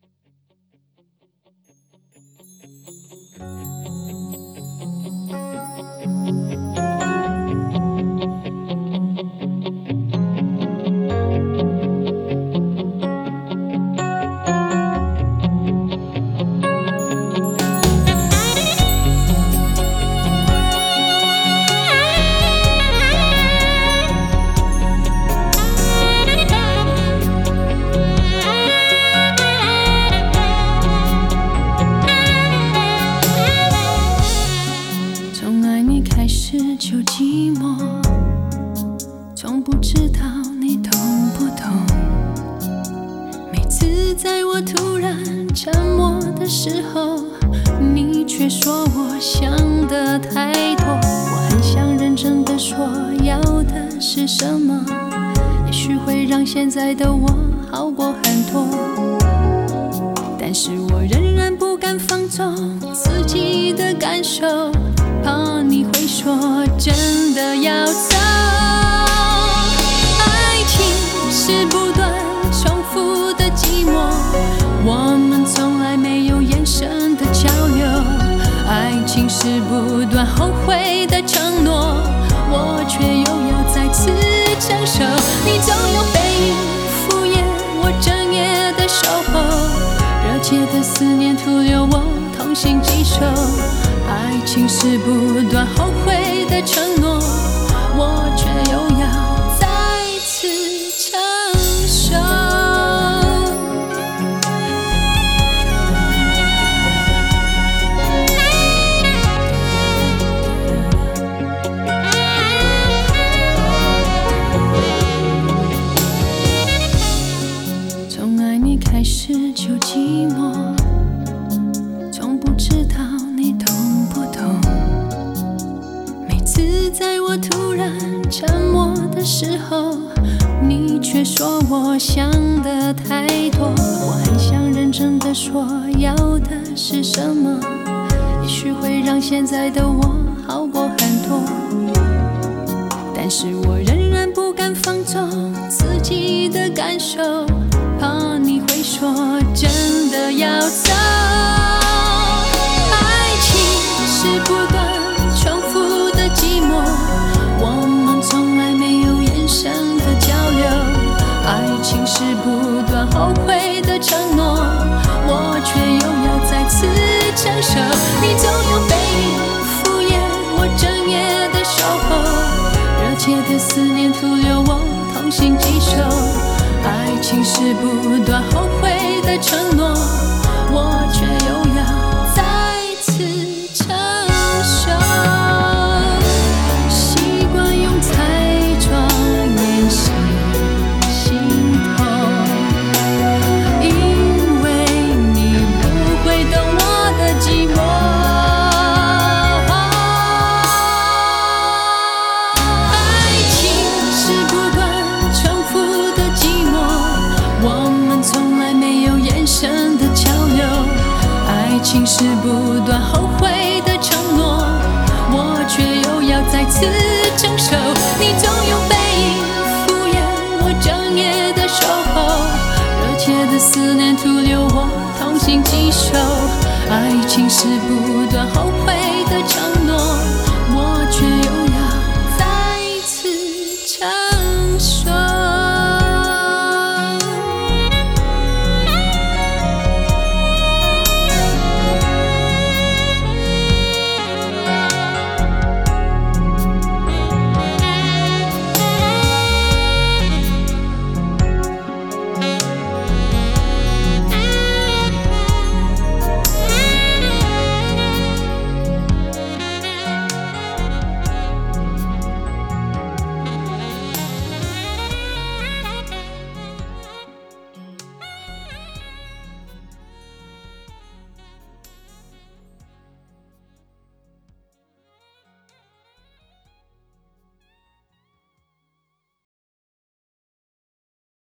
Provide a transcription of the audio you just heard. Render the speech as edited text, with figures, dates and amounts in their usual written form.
就寂寞，从不知道你懂不懂。每次在我突然沉默的时候，你却说我想的太多。我很想认真的说要的是什么，也许会让现在的我好过很多。但是我仍然不敢放纵自己的感受，怕你会说真的要走。爱情是不断重复的寂寞，我们从来没有眼神的交流。爱情是不断后悔的承诺，我却又要再次承受。你总用背影敷衍我整夜的守候，热切的思念徒留我痛心疾首。爱情是不断后悔的承诺，我却又要再次承受。从爱你开始就寂寞，从不知道你懂不懂。每次在我突然沉默的时候，你却说我想的太多。我很想认真的说要的是什么，也许会让现在的我好过很多。但是我仍然不敢放纵自己的感受，怕你会说真的要走。爱情是不断重复的寂寞，我们从来没有眼神的交流。爱情是不断后悔的承诺，我却又要再次承受。你总用背影敷衍我整夜的守候，热切的思念徒留我痛心疾首。爱情是不断后悔的承诺，我却又要再次承受。习惯用彩妆掩饰心痛，因为你不会懂我的寂寞。爱情是不断重复的寂寞，我们从来没有眼神的交流。爱情是不断后悔的承诺，我却又要再次承受。你总用背影敷衍我整夜的守候，热切的思念徒留我痛心疾首。爱情是不断后悔的承诺，我却又